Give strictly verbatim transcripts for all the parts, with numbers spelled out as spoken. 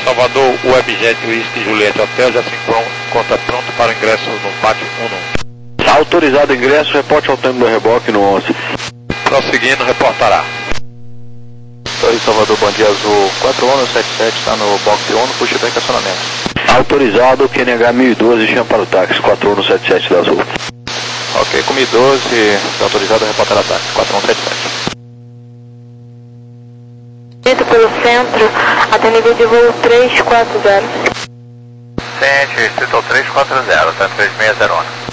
Salvador, o Webjet Whisky Juliette Hotel já se encontra pronto para ingresso no pátio um. Autorizado ingresso, reporte ao tempo do reboque no onze. Prosseguindo, reportará. Torre Salvador, Bandia Azul quatro um sete sete, está no box um, puxa bem estacionamento. Autorizado, Q N H mil e doze, chama para o táxi, quatro um sete sete da Azul. Ok, com mil e doze, está autorizado a reportar ataque, quatro um sete sete. Pelo centro, até nível de voo três quatro zero. Sente, Distrito três quatro zero, tá três seis zero um.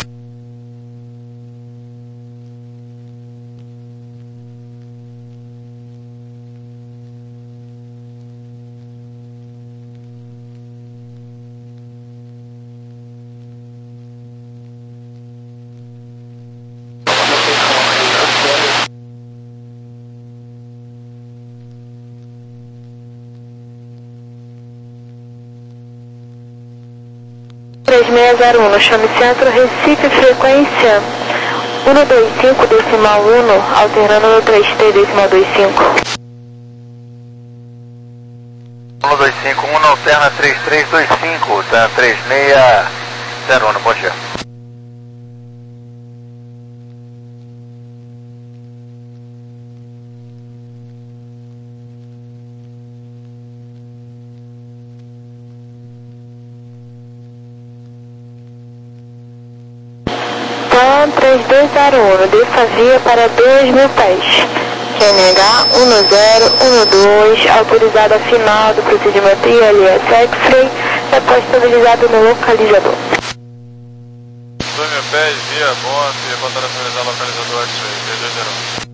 três seis zero um, chame centro, Recife, frequência um dois cinco decimal um, alternando no três T decimal dois cinco. um dois cinco um alterna três três dois cinco, tá três seis zero um, bom dia. três dois zero um, desça via para dois mil pés. Q N H um zero um dois, autorizada final do procedimento I L S X-Ray, após estabilizado no localizador. dois mil pés, via Bonte, reportando a finalizar localizador X-Ray, três dois zero um.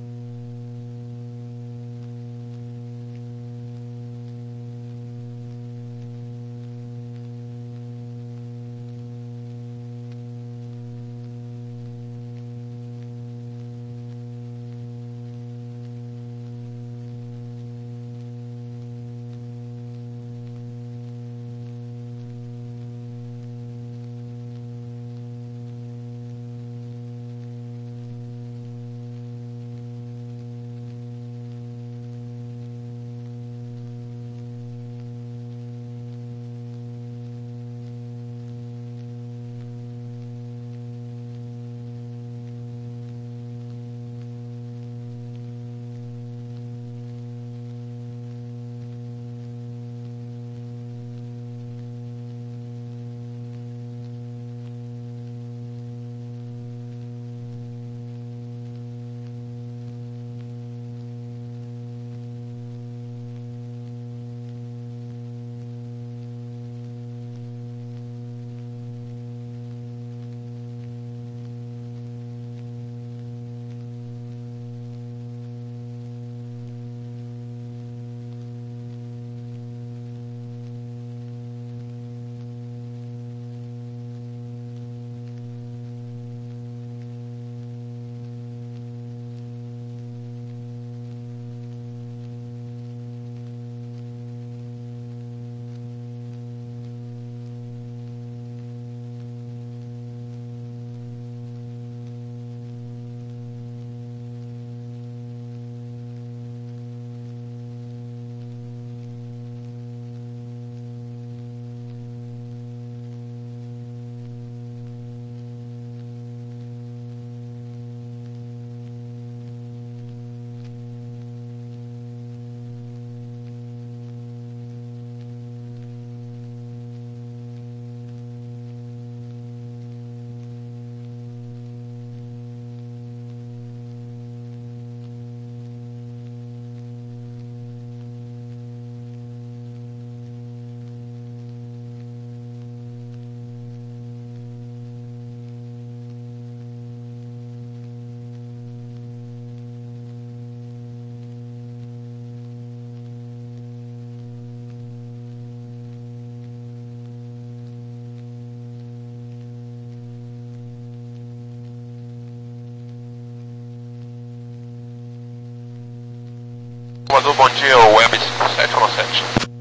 Salvador, bom dia, o Web cinco sete um sete.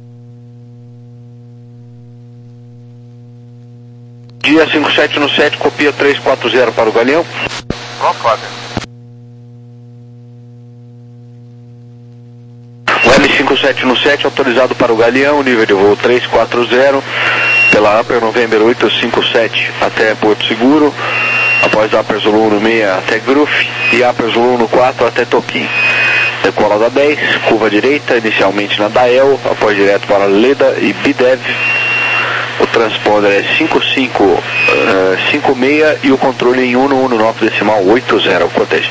Dia cinco sete um sete, copia três quatro zero para o Galeão. Pronto, Fábio. Web cinco sete um sete, autorizado para o Galeão, nível de voo três quatro zero, pela Upper November oito cinco sete até Porto Seguro, após Upper Zulu seis até Gruf e Upper Zulu quatro até Toquim. Decola da dez, curva direita, inicialmente na Dael, após direto para Leda e Bidev. O transponder é cinco cinco cinco seis e o controle em um um nove decimal oito zero. Contexto.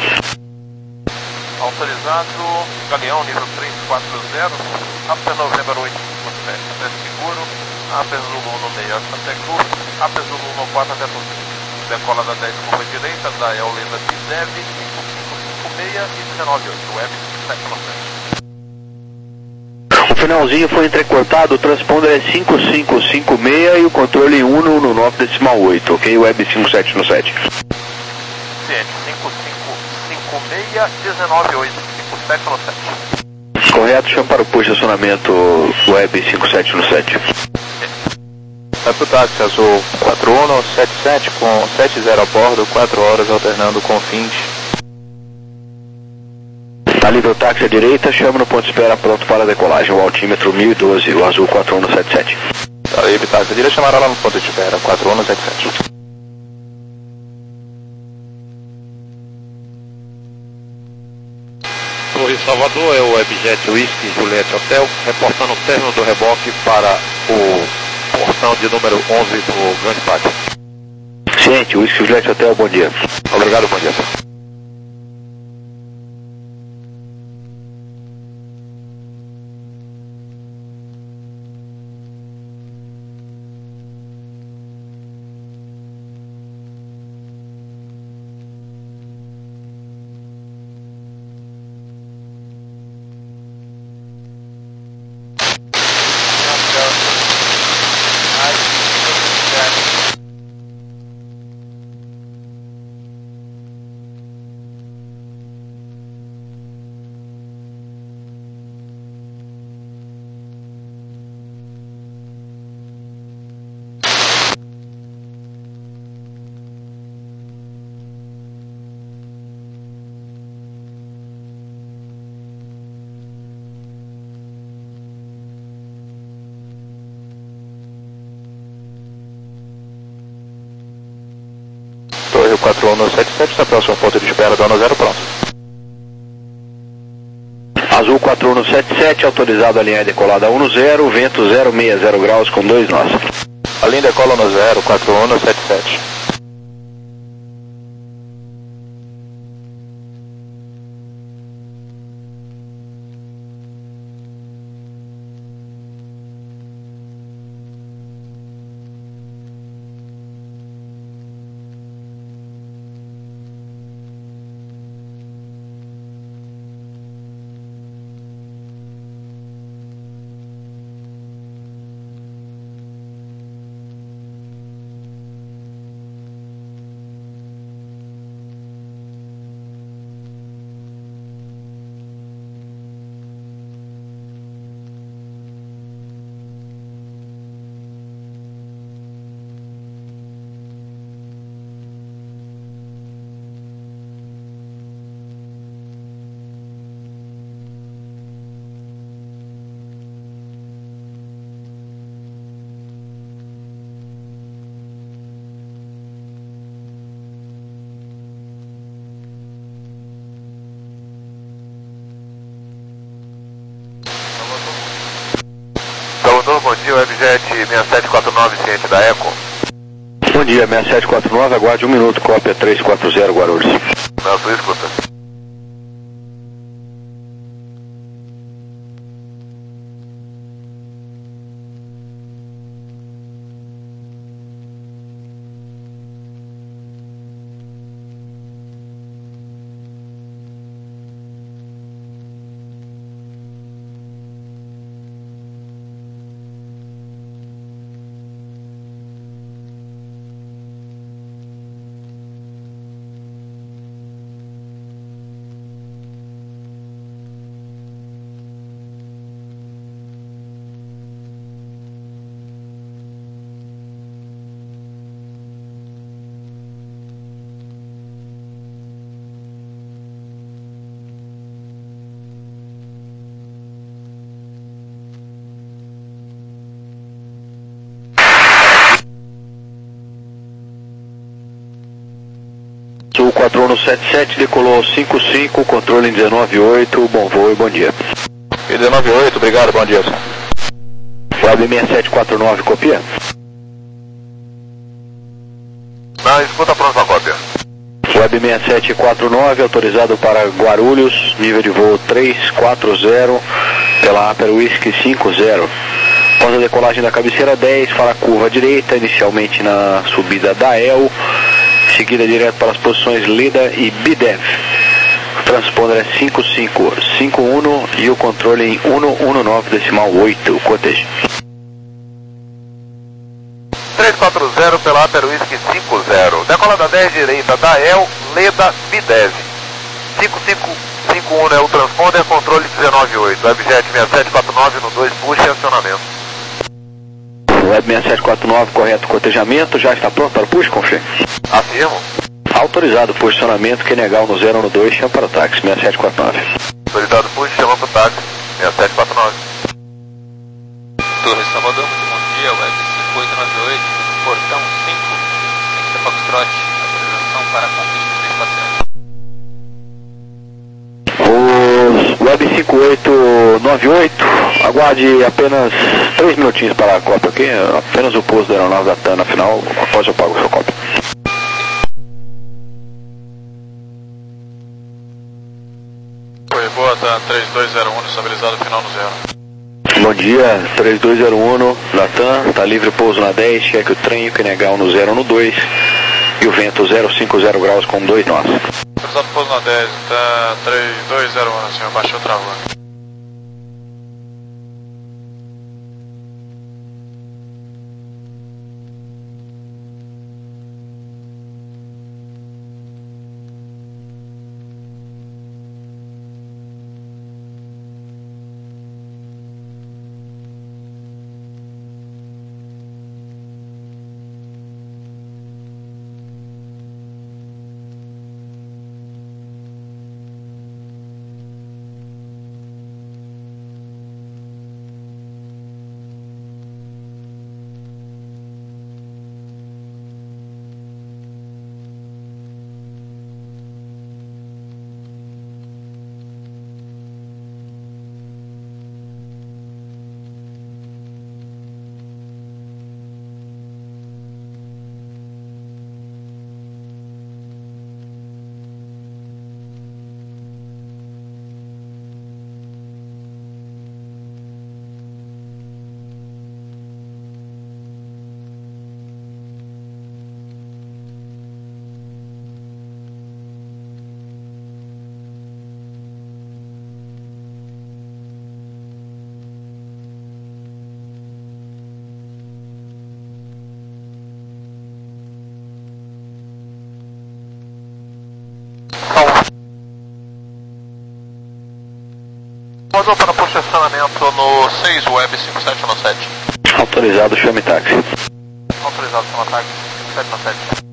Autorizado, Galeão, nível três quatro zero, Upper November oito cinco sete até Seguro, Upper Zulu seis até Cruz, Upper Zulu quatro até Toquim. Decola da dez, curva direita, Dael, Leda, Bidev, cinco cinco cinco seis e dezenove oito, Web sete um sete. O finalzinho foi entrecortado, o transponder é cinco cinco cinco seis e o controle em um um nove decimal oito, ok? Web cinco sete um sete. Ciente, cinco cinco cinco seis, dezenove oito, cinco sete um sete. Correto, chama para o posicionamento Web cinco sete um sete. É pro táxi azul quatro um sete sete com sete zero a bordo, quatro horas alternando com vinte. Tá livre o táxi à direita, chama no ponto de espera pronto para a decolagem, o altímetro mil e doze, o azul quatro um sete sete. Tá livre táxi à direita, chamaram lá no ponto de espera, quatro um sete sete. Torre Salvador, é o Webjet Whisky Juliette Hotel, reportando o término do reboque para o portão de número onze do Grande Pátio. Ciente, Whisky Juliette Hotel, bom dia. Obrigado, bom dia. Torre quatro um sete sete, na próxima ponto de espera, dona zero, pronto. Azul quatro um sete sete, autorizado a alinhar decolada um zero, vento zero seis zero graus com dois nós. A linha decola no zero, quatro um sete sete. Salvador, bom dia, Webjet seis sete quatro nove, ciente da Eco. Bom dia, seis sete quatro nove, aguarde um minuto, cópia três quatro zero, Guarulhos. Na sua escuta. Sul quatro um sete sete, decolou cinco cinco, controle em dezenove oito, bom voo e bom dia. E dezenove oito, obrigado, bom dia, senhor. Web seis sete quatro nove, copia? Não, escuta pronto a cópia. Web seis sete quatro nove, autorizado para Guarulhos, nível de voo três quatro zero, pela Aper Whisky cinco zero. Após a decolagem da cabeceira dez, para a curva direita, inicialmente na subida da E L, seguida direto para as posições Leda e B D E V. O transponder é cinco cinco cinco um e o controle em cento e dezenove decimal oito, coteja. três quatro zero pela Aper Whisky cinco zero. Decola da dez direita da E L, Leda, B D E V. cinco cinco cinco um é o transponder, controle dezenove oito. Webjet seis sete quatro nove no dois, puxa e acionamento. Web seis sete quatro nove, correto cotejamento, já está pronto para o push, confirme? Afirmo. Autorizado posicionamento, quem negar no zero no dois, chama para o táxi, seis sete quatro nove. Autorizado push, chama para o táxi, seis sete quatro nove. Torre Salvador, muito bom dia, Web cinco oito nove oito, portão cinco, Sexta Foxtrot, autorização para a conquista três quatro zero. Os Web cinco oito nove oito, aguarde apenas três minutinhos para a cópia, ok? Apenas o pouso da aeronave da TAN, afinal, após eu pago a sua cópia. Oi, boa, tá três dois zero um, estabilizado final no zero. Bom dia, três dois zero um da TAN, está livre pouso na dez, cheque o trem, que negar no zero no dois e o vento zero cinco zero graus com dois nós. Autorizado pouso na dez, tá três dois zero um, senhor, baixou travando. Mandou para posicionamento no seis, Web cinco sete um sete. Autorizado, chame táxi. Autorizado, chama táxi cinco sete um sete.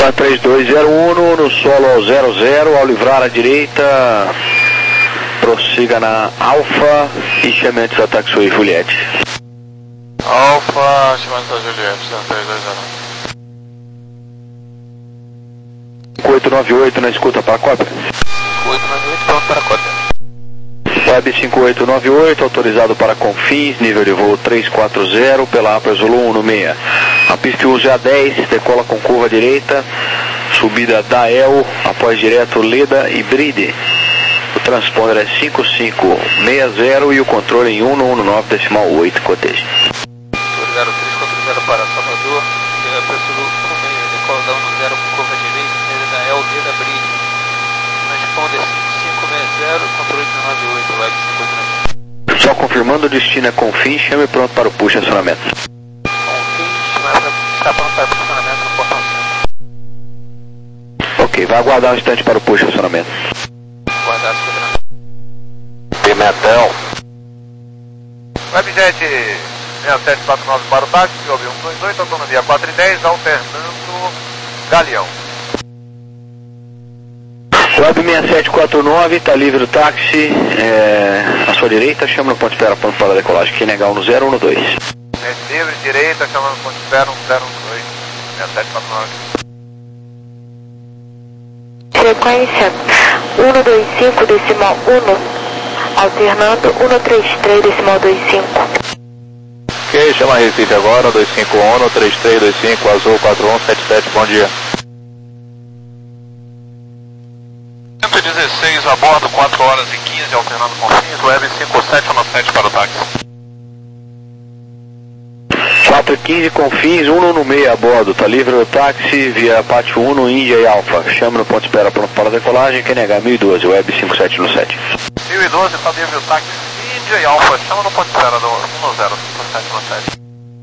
Para três dois zero um no solo ao zero zero, ao livrar à direita, prossiga na Alfa e chame antes da taxiway Juliette. Alfa, chama antes da Juliette, três dois zero um. cinco oito nove oito na escuta para a cópia. cinco oito nove oito, pronto para a cópia. Web cinco oito nove oito, autorizado para Confins, nível de voo três quatro zero, pela Upper Zulu um no seis. A pista de uso é a dez, decola com curva direita, subida da E L, após direto Leda e Bride. O transponder é cinco cinco seis zero e o controle em um um nove decimal oito, coteja. Autorizado três quatro zero para Salvador, Upper Zulu um no seis, decola da um zero com curva direita, da E L, Leda, Bride. Transponder cinco cinco seis zero, controle dezenove oito, web cinco oito nove oito. Só confirmando o destino é Confins, chame pronto para o push acionamento. Confins, está pronto para funcionamento no portão centro. Ok, vai aguardar um instante para o push acionamento. Guardar a segurança. Pimentel. Webjet seis sete quatro nove para o táxi, P O B um dois oito, autonomia quatro e dez, alternando Galeão. Web seis sete quatro nove, está livre o táxi, é, à sua direita, chama no ponto de espera, ponto para a decolagem, Q N H um no zero um no dois. É livre, direita, chama no ponto de espera, um zero um dois, seis sete quatro nove. Sequência um dois cinco decimal um, alternando um três três decimal dois cinco. Ok, chama Recife agora, dois cinco um, três três dois cinco, Azul quatro um sete sete, bom dia. cento e dezesseis a bordo, quatro horas e quinze, alternando Confins, web cinco sete um sete para o táxi. quatro e quinze Confins, um no seis a bordo, está livre o táxi via Pátio um no Índia e Alfa. Chama no ponto de espera pronto para a decolagem, Q N H mil e doze, web cinco sete um sete. mil e doze, está livre o táxi Índia e Alfa, chama no ponto de espera do um no zero, cinco sete um sete.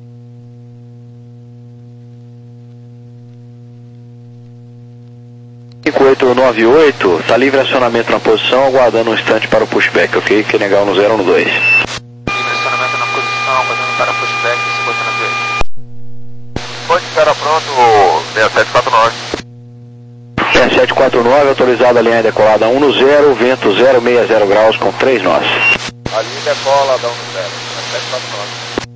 cinco oito nove oito, está livre acionamento na posição, aguardando um instante para o pushback, ok? Q N H um no zero um no dois. Livre acionamento na posição, aguardando para pushback, cinco oito nove oito. Ponto de espera pronto, seis sete quatro nove. seis sete quatro nove, autorizada a linha decolada um no zero, vento zero sessenta zero graus com três nós. Ali decola, dá um no zero, seis sete quatro nove.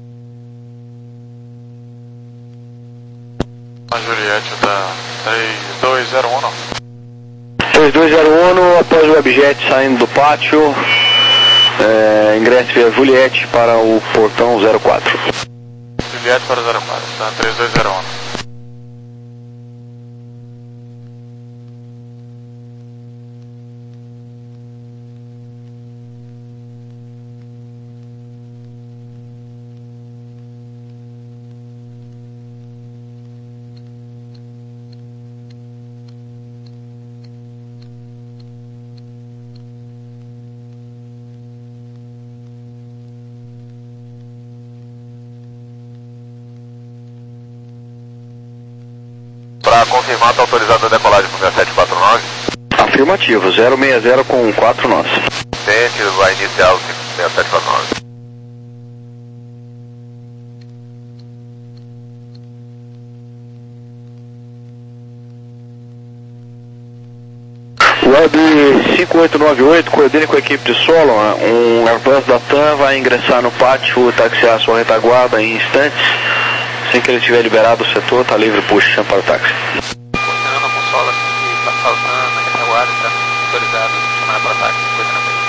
A Juliette da três dois zero um, não. três dois zero um, após o Webjet saindo do pátio, é, ingresse via Juliette para o portão zero quatro. Juliette para zero quatro, tá? três dois zero um. Para confirmar, está autorizado a decolagem para o seis sete quatro nove. Afirmativo, zero seis zero com quatro nós. Tente, vai iniciar o seis sete quatro nove. Web cinco oito nove oito, coordene com a equipe de solo, um Airbus da TAM vai ingressar no pátio, taxiar sua retaguarda em instantes. Assim que ele estiver liberado o setor, está livre, puxa, chama para o táxi. Coordenando com solo assim que passar o TAM na retaguarda, está autorizado, chamar para o táxi, coisa na frente.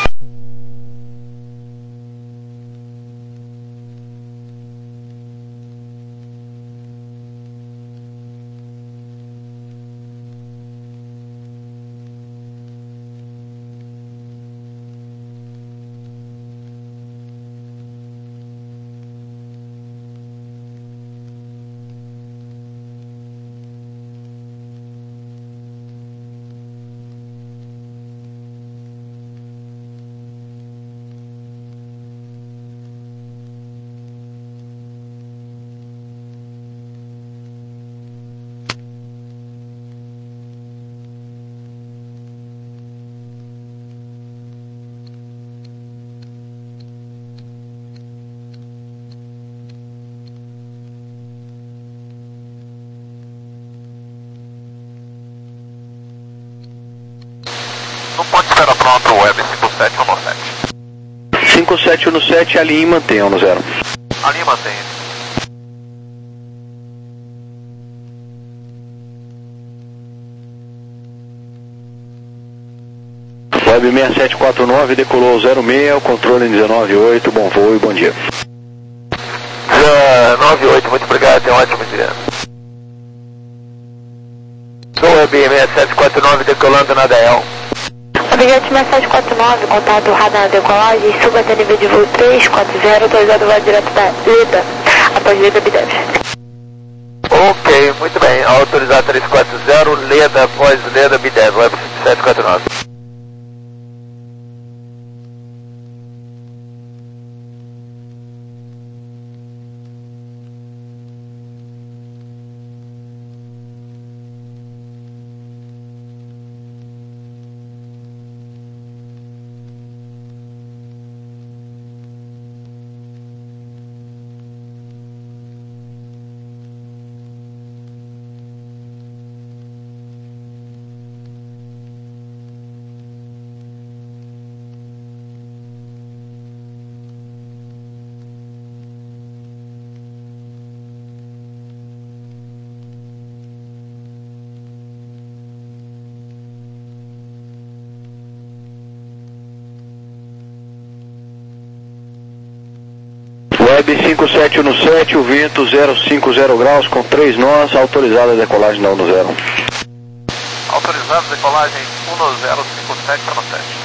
No ponto de espera pronto, Web cinco sete um sete. cinco sete um sete, alinhe e mantenha no zero. Ali mantém. Web seis sete quatro nove, decolou zero seis, o controle em dezenove oito, bom voo e bom dia. dezenove oito, muito obrigado, tenha um ótimo dia. Web seis sete quatro nove, decolando na D E L. Objeto seis sete quatro nove, contato radar na decolagem, suba até nível de voo três quatro zero, autorizado vai direto da Leda, após Leda B dez. Ok, muito bem, autorizado três quatro zero, Leda após Leda B dez, Web seis sete quatro nove. Web cinco sete um sete, o vento zero cinco zero graus com três nós, autorizada a decolagem da um zero. Autorizado decolagem um zero cinco sete um sete.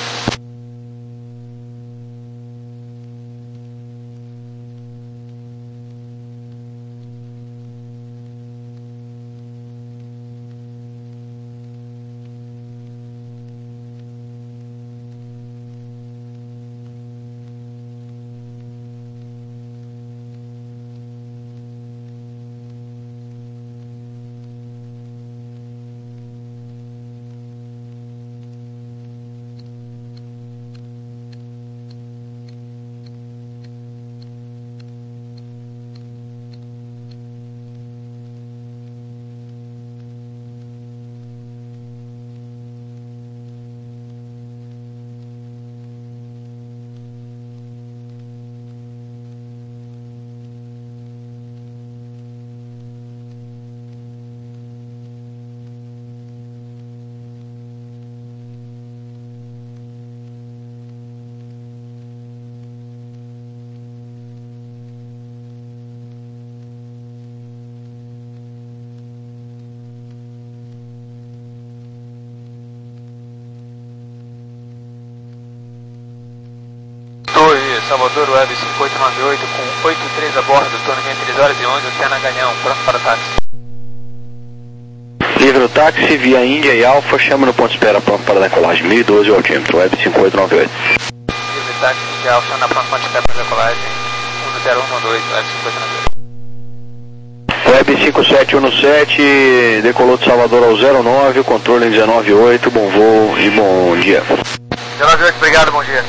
Salvador Web cinco oito nove oito com oito três a bordo, torno de três horas e onze, Oceana Galeão, pronto para o táxi. Livre o táxi via Índia e Alfa, chama no ponto de espera pronto para decolagem, mil e doze o altímetro, Web cinco oito nove oito. Livre táxi Índia Alfa, na pronto ponto de espera para decolagem, um zero um dois, Web cinco oito nove oito. Web cinco sete um sete, decolou de Salvador ao zero nove, o controle em dezenove oito, bom voo e bom dia. dezenove oito, obrigado, bom dia.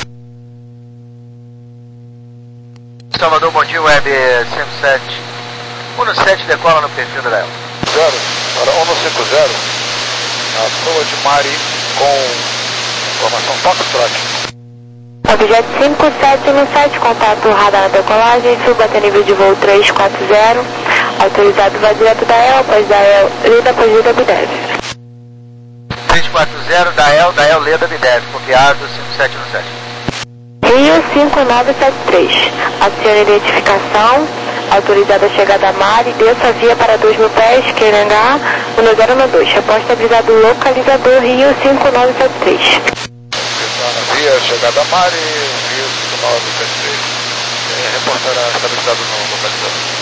Salvador, bom dia, Web cinco sete um sete, decola no perfil da L. Zero, para um cinco zero, na proa de Mari com informação Foxtrot. Objeto cinco sete um sete, contato radar na decolagem, suba até nível de voo três quatro zero, autorizado vai direto da E L, após da E L, Leda, após Leda B dez. três quatro zero da E L, da E L Leda B dez, copiado cinco sete um sete. Rio cinco nove sete três, acione identificação, autorizada a chegada a mar e desça a via para dois mil pés, Queirangá, um zero um dois, reposta avisado localizador Rio cinco nove sete três. Na via, chegada a mar e Rio cinco nove sete três, é, reportará estabilizado no localizador.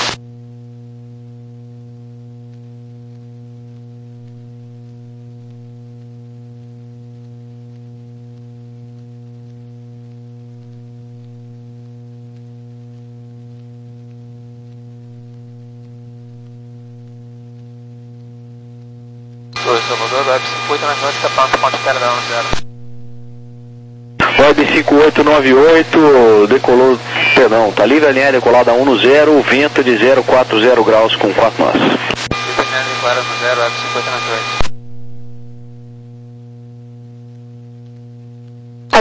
Salvador, Web cinco oito nove oito, está pronto, ponto de espera da um zero. Web cinco oito nove oito, decolou, perdão, está livre a linha decolada um zero, vento de zero quatro zero graus com quatro nós. Livre a linha declarada no zero, Web cinco oito nove oito.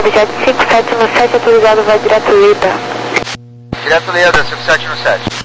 Objeto cinco sete um sete autorizado, vai direto Leda. Direto Leda, cinco sete um sete.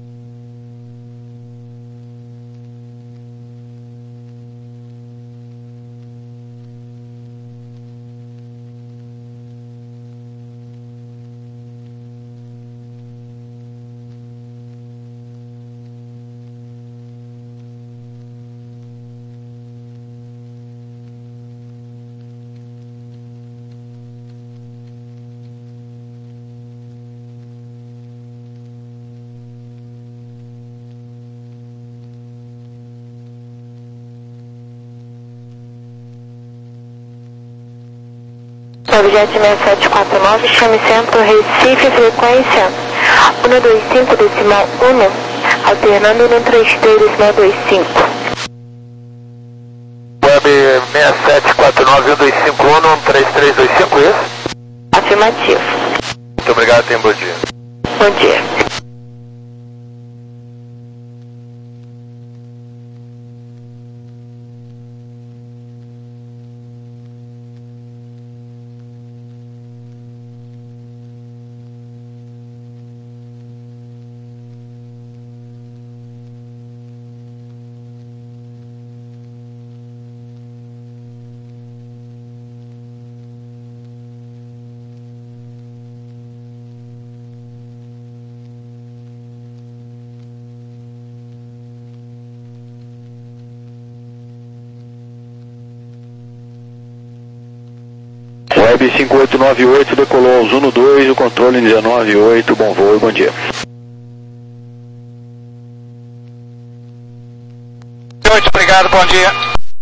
Objeto seis sete quatro nove, chame centro Recife, frequência um dois cinco decimal um, alternando no três três decimal dois cinco. Web seis sete quatro nove um dois cinco um um três três dois cinco, isso? Afirmativo. Muito obrigado, tenha um bom dia. Bom dia. Web cinco oito nove oito decolou ao Zuno dois, o controle dezenove oito, bom voo e bom dia. oito, obrigado, bom dia.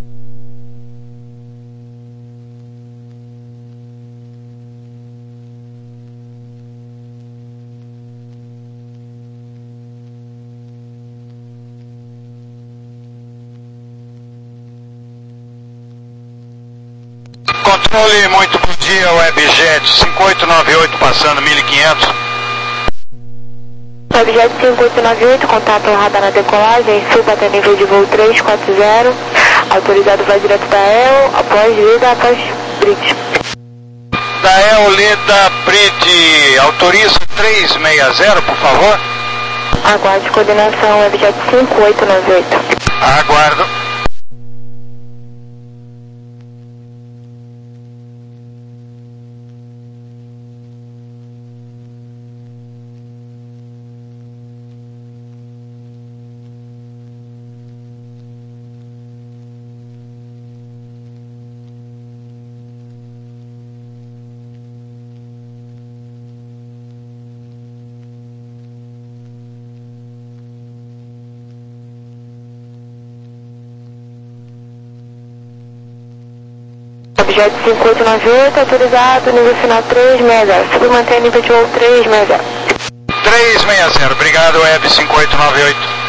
Controle, muito bom dia, Webjet cinco oito nove oito passando mil e quinhentos. Webjet cinco oito nove oito, contato radar na decolagem, suba até nível de voo três quatro zero, autorizado vai direto da E L, após Leda, após Bridge. Da E L, Leda, Bridge, autoriza três seis zero, por favor. Aguarde coordenação, Webjet cinco oito nove oito. Aguardo. Objeto cinco oito nove oito, autorizado, nível final três seis zero. Submantém nível de voo três seis zero. três seis zero, obrigado, Web cinco oito nove oito.